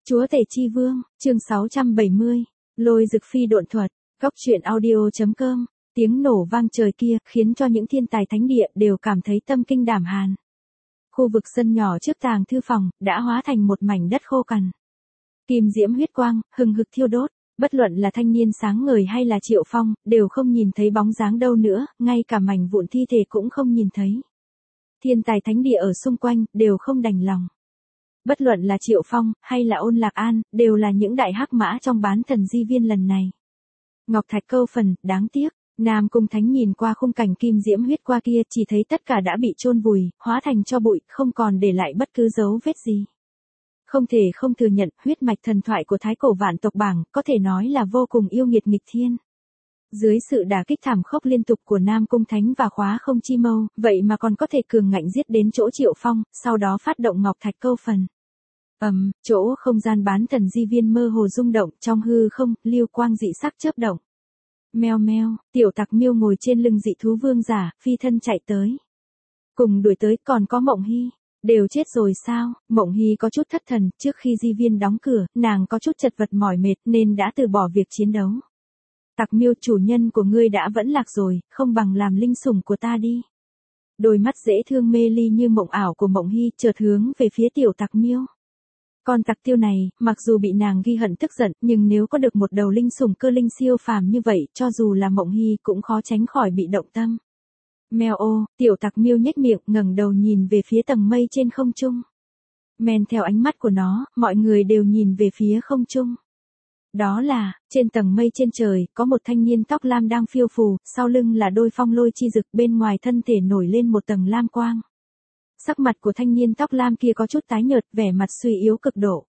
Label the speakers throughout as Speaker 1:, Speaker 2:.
Speaker 1: Chúa tể chi vương, chương 670, lôi dực phi độn thuật, góc truyện audio.com, tiếng nổ vang trời kia, khiến cho những thiên tài thánh địa đều cảm thấy tâm kinh đảm hàn. Khu vực sân nhỏ trước tàng thư phòng, đã hóa thành một mảnh đất khô cằn. Kim diễm huyết quang, hừng hực thiêu đốt, bất luận là thanh niên sáng ngời hay là Triệu Phong, đều không nhìn thấy bóng dáng đâu nữa, ngay cả mảnh vụn thi thể cũng không nhìn thấy. Thiên tài thánh địa ở xung quanh, đều không đành lòng. Bất luận là Triệu Phong, hay là Ôn Lạc An, đều là những đại hắc mã trong bán thần di viên lần này. Ngọc Thạch câu phần, đáng tiếc, Nam Cung Thánh nhìn qua khung cảnh kim diễm huyết qua kia, chỉ thấy tất cả đã bị chôn vùi, hóa thành tro bụi, không còn để lại bất cứ dấu vết gì. Không thể không thừa nhận, huyết mạch thần thoại của thái cổ vạn tộc bảng, có thể nói là vô cùng yêu nghiệt nghịch thiên. Dưới sự đả kích thảm khốc liên tục của Nam Cung Thánh và Khóa Không Chi Mâu, vậy mà còn có thể cường ngạnh giết đến chỗ Triệu Phong, sau đó phát động Ngọc Thạch câu phần. Chỗ không gian bán thần di viên mơ hồ rung động, trong hư không, lưu quang dị sắc chớp động. Meo meo, tiểu tặc miêu ngồi trên lưng dị thú vương giả, phi thân chạy tới. Cùng đuổi tới còn có Mộng Hy. Đều chết rồi sao? Mộng Hy có chút thất thần, trước khi di viên đóng cửa, nàng có chút chật vật mỏi mệt nên đã từ bỏ việc chiến đấu. Tặc miêu, chủ nhân của ngươi đã vẫn lạc rồi, không bằng làm linh sủng của ta đi. Đôi mắt dễ thương mê ly như mộng ảo của Mộng Hy chợt hướng về phía tiểu tặc miêu. Con tặc tiêu này, mặc dù bị nàng ghi hận tức giận, nhưng nếu có được một đầu linh sủng cơ linh siêu phàm như vậy, cho dù là Mộng Hy cũng khó tránh khỏi bị động tâm. Mèo ô, tiểu tặc miêu nhếch miệng, ngẩng đầu nhìn về phía tầng mây trên không trung. Men theo ánh mắt của nó, mọi người đều nhìn về phía không trung. Đó là, trên tầng mây trên trời, có một thanh niên tóc lam đang phiêu phù, sau lưng là đôi phong lôi chi dực, bên ngoài thân thể nổi lên một tầng lam quang. Sắc mặt của thanh niên tóc lam kia có chút tái nhợt, vẻ mặt suy yếu cực độ.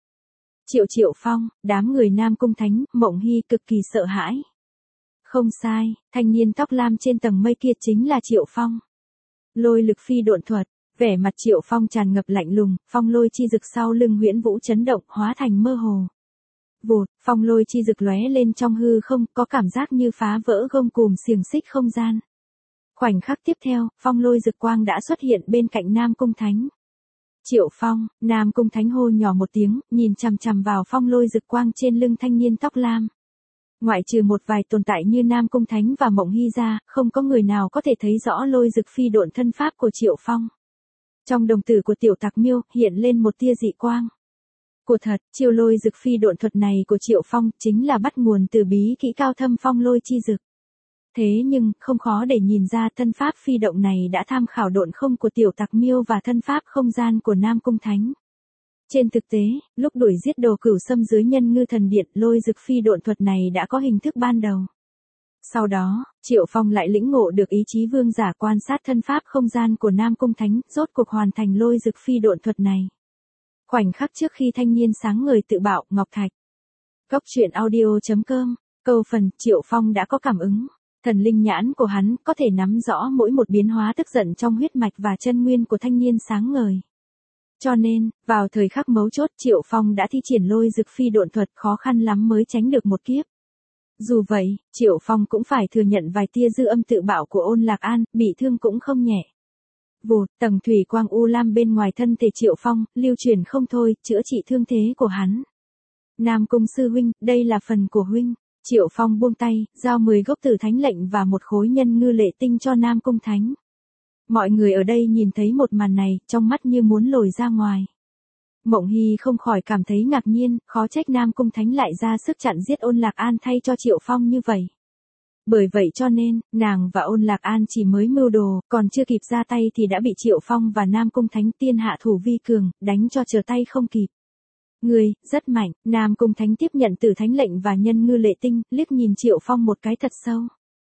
Speaker 1: Triệu Phong, đám người Nam Cung Thánh, Mộng Hy cực kỳ sợ hãi. Không sai, thanh niên tóc lam trên tầng mây kia chính là Triệu Phong. Lôi lực phi độn thuật, vẻ mặt Triệu Phong tràn ngập lạnh lùng, phong lôi chi dực sau lưng huyễn vũ chấn động, hóa thành mơ hồ. Vụt, phong lôi chi dực lóe lên trong hư không, có cảm giác như phá vỡ gông cùm xiềng xích không gian. Khoảnh khắc tiếp theo, phong lôi dực quang đã xuất hiện bên cạnh Nam Cung Thánh. Triệu Phong, Nam Cung Thánh hô nhỏ một tiếng, nhìn chằm chằm vào phong lôi dực quang trên lưng thanh niên tóc lam. Ngoại trừ một vài tồn tại như Nam Cung Thánh và Mộng Hy ra, không có người nào có thể thấy rõ lôi dực phi độn thân pháp của Triệu Phong. Trong đồng tử của tiểu tặc miêu, hiện lên một tia dị quang. Của thật, chiêu lôi dực phi độn thuật này của Triệu Phong, chính là bắt nguồn từ bí kỹ cao thâm phong lôi chi dực. Thế nhưng, không khó để nhìn ra thân pháp phi động này đã tham khảo độn không của tiểu tặc miêu và thân pháp không gian của Nam Cung Thánh. Trên thực tế, lúc đuổi giết đồ cửu xâm dưới nhân ngư thần điện, lôi dực phi độn thuật này đã có hình thức ban đầu. Sau đó, Triệu Phong lại lĩnh ngộ được ý chí vương giả quan sát thân pháp không gian của Nam Cung Thánh, rốt cuộc hoàn thành lôi dực phi độn thuật này. Khoảnh khắc trước khi thanh niên sáng ngời tự bạo, Ngọc Thạch. Góc truyện audio.com, câu phần, Triệu Phong đã có cảm ứng. Thần linh nhãn của hắn có thể nắm rõ mỗi một biến hóa tức giận trong huyết mạch và chân nguyên của thanh niên sáng ngời. Cho nên, vào thời khắc mấu chốt, Triệu Phong đã thi triển lôi dực phi độn thuật, khó khăn lắm mới tránh được một kiếp. Dù vậy, Triệu Phong cũng phải thừa nhận vài tia dư âm tự bạo của Ôn Lạc An, bị thương cũng không nhẹ. Vụt, tầng thủy quang u lam bên ngoài thân thể Triệu Phong, lưu chuyển không thôi, chữa trị thương thế của hắn. Nam Cung sư huynh, đây là phần của huynh. Triệu Phong buông tay, giao 10 gốc tử thánh lệnh và một khối nhân ngư lệ tinh cho Nam Cung Thánh. Mọi người ở đây nhìn thấy một màn này, trong mắt như muốn lồi ra ngoài. Mộng Hy không khỏi cảm thấy ngạc nhiên, khó trách Nam Cung Thánh lại ra sức chặn giết Ôn Lạc An thay cho Triệu Phong như vậy. Bởi vậy cho nên, nàng và Ôn Lạc An chỉ mới mưu đồ, còn chưa kịp ra tay thì đã bị Triệu Phong và Nam Cung Thánh tiên hạ thủ vi cường, đánh cho trở tay không kịp. Ngươi, rất mạnh, Nam Cung Thánh tiếp nhận tử thánh lệnh và nhân ngư lệ tinh, liếc nhìn Triệu Phong một cái thật sâu.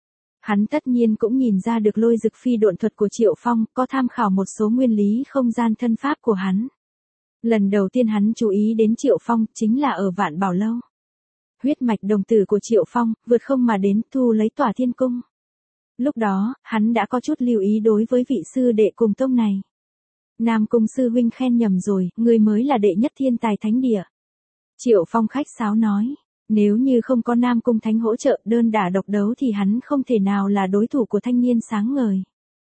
Speaker 1: Hắn tất nhiên cũng nhìn ra được lôi dực phi độn thuật của Triệu Phong, có tham khảo một số nguyên lý không gian thân pháp của hắn. Lần đầu tiên hắn chú ý đến Triệu Phong, chính là ở Vạn Bảo Lâu. Huyết mạch đồng tử của Triệu Phong, vượt không mà đến, thu lấy Tỏa Thiên Cung. Lúc đó, hắn đã có chút lưu ý đối với vị sư đệ cùng tông này. Nam Cung sư huynh khen nhầm rồi, ngươi mới là đệ nhất thiên tài thánh địa. Triệu Phong khách sáo nói, nếu như không có Nam Cung Thánh hỗ trợ đơn đả độc đấu thì hắn không thể nào là đối thủ của thanh niên sáng ngời.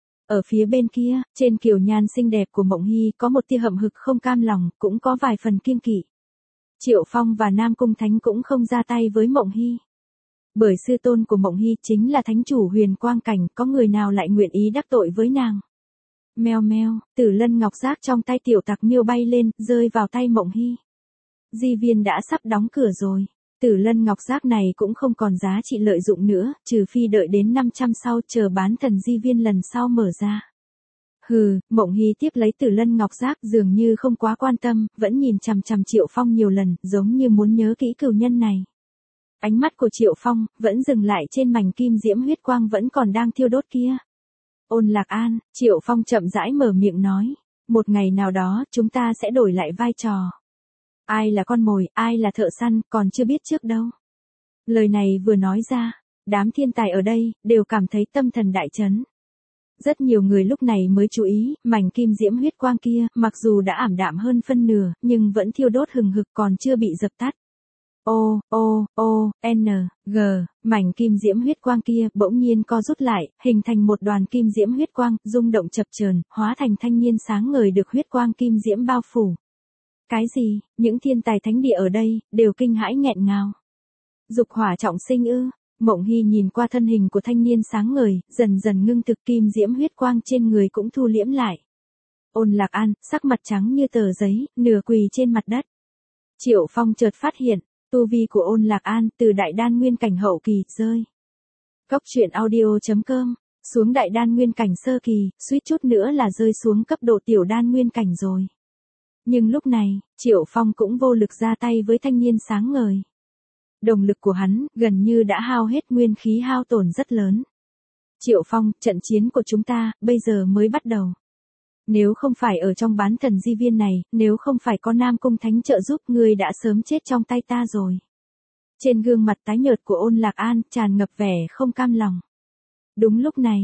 Speaker 1: Ở phía bên kia, trên kiều nhan xinh đẹp của Mộng Hy có một tia hậm hực không cam lòng, cũng có vài phần kiêng kỵ. Triệu Phong và Nam Cung Thánh cũng không ra tay với Mộng Hy. Bởi sư tôn của Mộng Hy chính là thánh chủ Huyền Quang Cảnh, có người nào lại nguyện ý đắc tội với nàng. Meo meo, Tử Lân Ngọc Giác trong tay tiểu tặc miêu bay lên, rơi vào tay Mộng Hy. Di viên đã sắp đóng cửa rồi. Tử Lân Ngọc Giác này cũng không còn giá trị lợi dụng nữa, trừ phi đợi đến 500 sau chờ bán thần di viên lần sau mở ra. Hừ, Mộng Hy tiếp lấy Tử Lân Ngọc Giác dường như không quá quan tâm, vẫn nhìn chằm chằm Triệu Phong nhiều lần, giống như muốn nhớ kỹ cừu nhân này. Ánh mắt của Triệu Phong vẫn dừng lại trên mảnh kim diễm huyết quang vẫn còn đang thiêu đốt kia. Ôn Lạc An, Triệu Phong chậm rãi mở miệng nói, một ngày nào đó chúng ta sẽ đổi lại vai trò. Ai là con mồi, ai là thợ săn, còn chưa biết trước đâu. Lời này vừa nói ra, đám thiên tài ở đây đều cảm thấy tâm thần đại chấn. Rất nhiều người lúc này mới chú ý, mảnh kim diễm huyết quang kia, mặc dù đã ảm đạm hơn phân nửa, nhưng vẫn thiêu đốt hừng hực còn chưa bị dập tắt. Mảnh kim diễm huyết quang kia bỗng nhiên co rút lại, hình thành một đoàn kim diễm huyết quang, rung động chập chờn, hóa thành thanh niên sáng ngời được huyết quang kim diễm bao phủ. Cái gì, những thiên tài thánh địa ở đây, đều kinh hãi nghẹn ngào. Dục hỏa trọng sinh ư? Mộng Hy nhìn qua thân hình của thanh niên sáng ngời, dần dần ngưng thực kim diễm huyết quang trên người cũng thu liễm lại. Ôn Lạc An, sắc mặt trắng như tờ giấy, nửa quỳ trên mặt đất. Triệu Phong chợt phát hiện, tu vi của Ôn Lạc An từ đại đan nguyên cảnh hậu kỳ rơi. Cốc truyện audio.com, xuống đại đan nguyên cảnh sơ kỳ, suýt chút nữa là rơi xuống cấp độ tiểu đan nguyên cảnh rồi. Nhưng lúc này, Triệu Phong cũng vô lực ra tay với thanh niên sáng ngời. Đồng lực của hắn gần như đã hao hết, nguyên khí hao tổn rất lớn. Triệu Phong, trận chiến của chúng ta bây giờ mới bắt đầu. Nếu không phải ở trong bán thần di viên này, nếu không phải có Nam Cung Thánh trợ giúp, ngươi đã sớm chết trong tay ta rồi. Trên gương mặt tái nhợt của Ôn Lạc An tràn ngập vẻ không cam lòng. Đúng lúc này,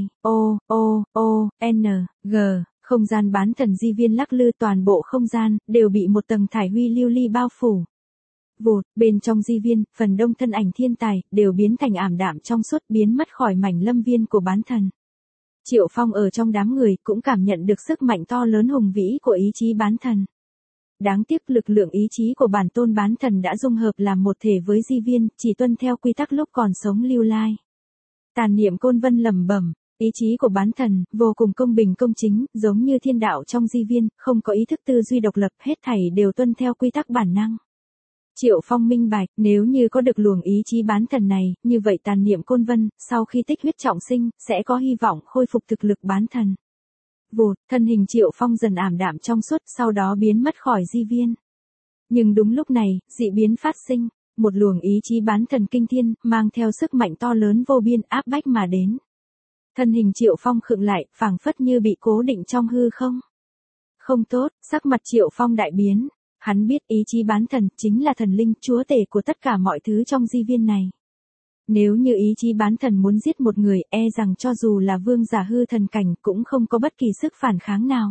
Speaker 1: không gian bán thần di viên lắc lư, toàn bộ không gian đều bị một tầng thải huy lưu ly bao phủ. Vụt, bên trong di viên, phần đông thân ảnh thiên tài đều biến thành ảm đạm trong suốt, biến mất khỏi mảnh lâm viên của bán thần. Triệu Phong ở trong đám người cũng cảm nhận được sức mạnh to lớn hùng vĩ của ý chí bán thần. Đáng tiếc lực lượng ý chí của bản tôn bán thần đã dung hợp làm một thể với di viên, chỉ tuân theo quy tắc lúc còn sống lưu lai. Tàn niệm Côn Vân lẩm bẩm, ý chí của bán thần vô cùng công bình công chính, giống như thiên đạo trong di viên, không có ý thức tư duy độc lập, hết thảy đều tuân theo quy tắc bản năng. Triệu Phong minh bạch, nếu như có được luồng ý chí bán thần này, như vậy tàn niệm Côn Vân, sau khi tích huyết trọng sinh, sẽ có hy vọng khôi phục thực lực bán thần. Vụt, thân hình Triệu Phong dần ảm đạm trong suốt, sau đó biến mất khỏi di viên. Nhưng đúng lúc này, dị biến phát sinh, một luồng ý chí bán thần kinh thiên, mang theo sức mạnh to lớn vô biên áp bách mà đến. Thân hình Triệu Phong khựng lại, phảng phất như bị cố định trong hư không. Không tốt, sắc mặt Triệu Phong đại biến. Hắn biết ý chí bán thần chính là thần linh chúa tể của tất cả mọi thứ trong di viên này. Nếu như ý chí bán thần muốn giết một người, e rằng cho dù là vương giả hư thần cảnh cũng không có bất kỳ sức phản kháng nào.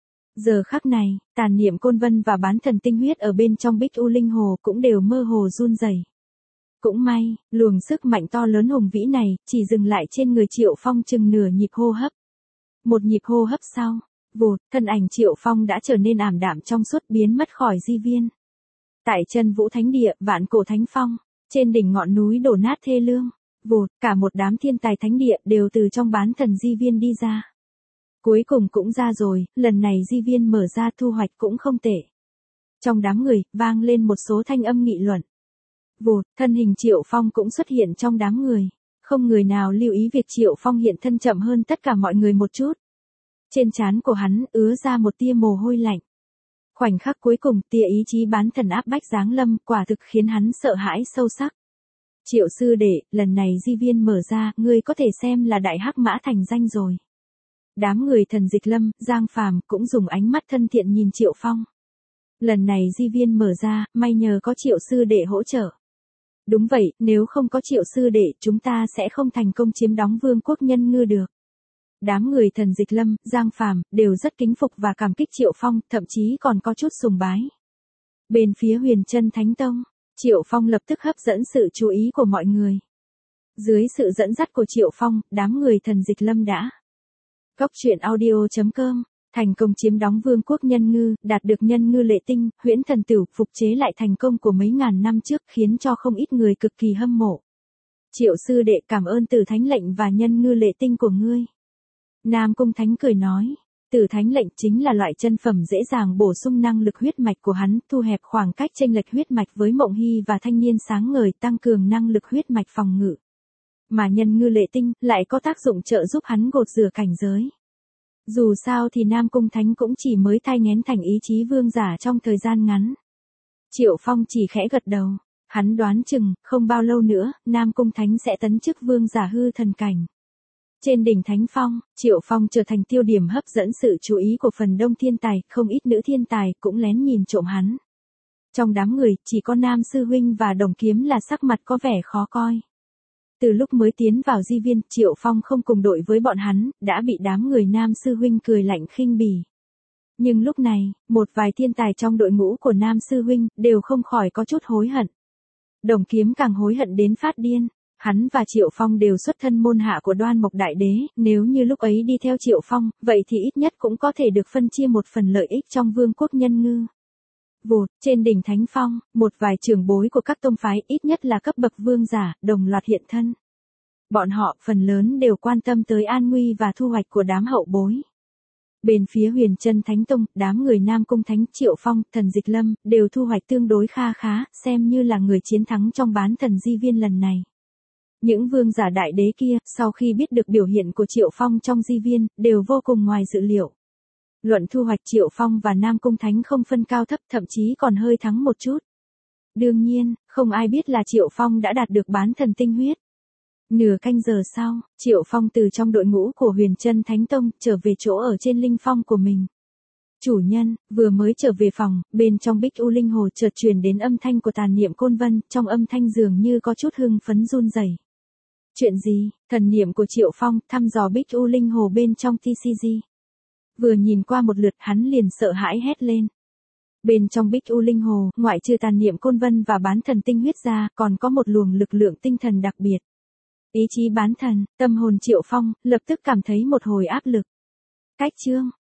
Speaker 1: Giờ khắc này, tàn niệm Côn Vân và bán thần tinh huyết ở bên trong Bích U Linh Hồ cũng đều mơ hồ run rẩy. Cũng may, luồng sức mạnh to lớn hùng vĩ này chỉ dừng lại trên người Triệu Phong chừng nửa nhịp hô hấp. Một nhịp hô hấp sau, vụt, thân ảnh Triệu Phong đã trở nên ảm đạm trong suốt, biến mất khỏi di viên. Tại chân Vũ Thánh Địa, Vạn Cổ Thánh Phong, trên đỉnh ngọn núi đổ nát thê lương, vụt, cả một đám thiên tài thánh địa đều từ trong bán thần di viên đi ra. Cuối cùng cũng ra rồi, lần này di viên mở ra thu hoạch cũng không tệ. Trong đám người, vang lên một số thanh âm nghị luận. Vụt, thân hình Triệu Phong cũng xuất hiện trong đám người. Không người nào lưu ý việc Triệu Phong hiện thân chậm hơn tất cả mọi người một chút. Trên trán của hắn ứa ra một tia mồ hôi lạnh. Khoảnh khắc cuối cùng, tia ý chí bán thần áp bách giáng lâm, quả thực khiến hắn sợ hãi sâu sắc. Triệu sư đệ, lần này di viên mở ra, ngươi có thể xem là đại hắc mã thành danh rồi. Đám người Thần Dịch Lâm, Giang Phàm cũng dùng ánh mắt thân thiện nhìn Triệu Phong. Lần này di viên mở ra, may nhờ có Triệu sư đệ hỗ trợ. Đúng vậy, nếu không có Triệu sư đệ, chúng ta sẽ không thành công chiếm đóng vương quốc Nhân Ngư được. Đám người Thần Dịch Lâm, Giang Phàm đều rất kính phục và cảm kích Triệu Phong, thậm chí còn có chút sùng bái. Bên phía Huyền Chân Thánh Tông, Triệu Phong lập tức hấp dẫn sự chú ý của mọi người. Dưới sự dẫn dắt của Triệu Phong, đám người Thần Dịch Lâm đã. Cốc truyện audio.com Thành công chiếm đóng vương quốc Nhân Ngư, đạt được Nhân Ngư lệ tinh, huyễn thần tửu, phục chế lại thành công của mấy ngàn năm trước khiến cho không ít người cực kỳ hâm mộ. Triệu sư đệ cảm ơn Tử Thánh lệnh và Nhân Ngư lệ tinh của ngươi. Nam Cung Thánh cười nói, Tử Thánh lệnh chính là loại chân phẩm dễ dàng bổ sung năng lực huyết mạch của hắn, thu hẹp khoảng cách chênh lệch huyết mạch với Mộng Hy và thanh niên sáng ngời, tăng cường năng lực huyết mạch phòng ngự. Mà Nhân Ngư lệ tinh lại có tác dụng trợ giúp hắn gột rửa cảnh giới. Dù sao thì Nam Cung Thánh cũng chỉ mới thai nghén thành ý chí vương giả trong thời gian ngắn. Triệu Phong chỉ khẽ gật đầu, hắn đoán chừng, không bao lâu nữa, Nam Cung Thánh sẽ tấn chức vương giả hư thần cảnh. Trên đỉnh Thánh Phong, Triệu Phong trở thành tiêu điểm hấp dẫn sự chú ý của phần đông thiên tài, không ít nữ thiên tài cũng lén nhìn trộm hắn. Trong đám người, chỉ có Nam Sư Huynh và Đồng Kiếm là sắc mặt có vẻ khó coi. Từ lúc mới tiến vào di viên, Triệu Phong không cùng đội với bọn hắn, đã bị đám người Nam Sư Huynh cười lạnh khinh bỉ. Nhưng lúc này, một vài thiên tài trong đội ngũ của Nam Sư Huynh đều không khỏi có chút hối hận. Đồng Kiếm càng hối hận đến phát điên. Hắn và Triệu Phong đều xuất thân môn hạ của Đoan Mộc Đại Đế, nếu như lúc ấy đi theo Triệu Phong, vậy thì ít nhất cũng có thể được phân chia một phần lợi ích trong vương quốc Nhân Ngư. Vụt, trên đỉnh Thánh Phong, một vài trưởng bối của các tông phái ít nhất là cấp bậc vương giả, đồng loạt hiện thân. Bọn họ phần lớn đều quan tâm tới an nguy và thu hoạch của đám hậu bối. Bên phía Huyền Chân Thánh Tông, đám người Nam Cung Thánh, Triệu Phong, Thần Dịch Lâm, đều thu hoạch tương đối kha khá, xem như là người chiến thắng trong bán thần di viên lần này. Những vương giả đại đế kia, sau khi biết được biểu hiện của Triệu Phong trong di viên, đều vô cùng ngoài dự liệu. Luận thu hoạch Triệu Phong và Nam Cung Thánh không phân cao thấp, thậm chí còn hơi thắng một chút. Đương nhiên, không ai biết là Triệu Phong đã đạt được bán thần tinh huyết. Nửa canh giờ sau, Triệu Phong từ trong đội ngũ của Huyền Chân Thánh Tông trở về chỗ ở trên linh phong của mình. Chủ nhân, vừa mới trở về phòng, bên trong Bích U Linh Hồ chợt truyền đến âm thanh của Tàn Niệm Côn Vân, trong âm thanh dường như có chút hưng phấn run rẩy. Chuyện gì? Thần niệm của Triệu Phong thăm dò Bích U Linh Hồ bên trong TCG. Vừa nhìn qua một lượt hắn liền sợ hãi hét lên. Bên trong Bích U Linh Hồ, ngoại trừ Tàn Niệm Côn Vân và bán thần tinh huyết ra, còn có một luồng lực lượng tinh thần đặc biệt. Ý chí bán thần, tâm hồn Triệu Phong, lập tức cảm thấy một hồi áp lực. Cách chương.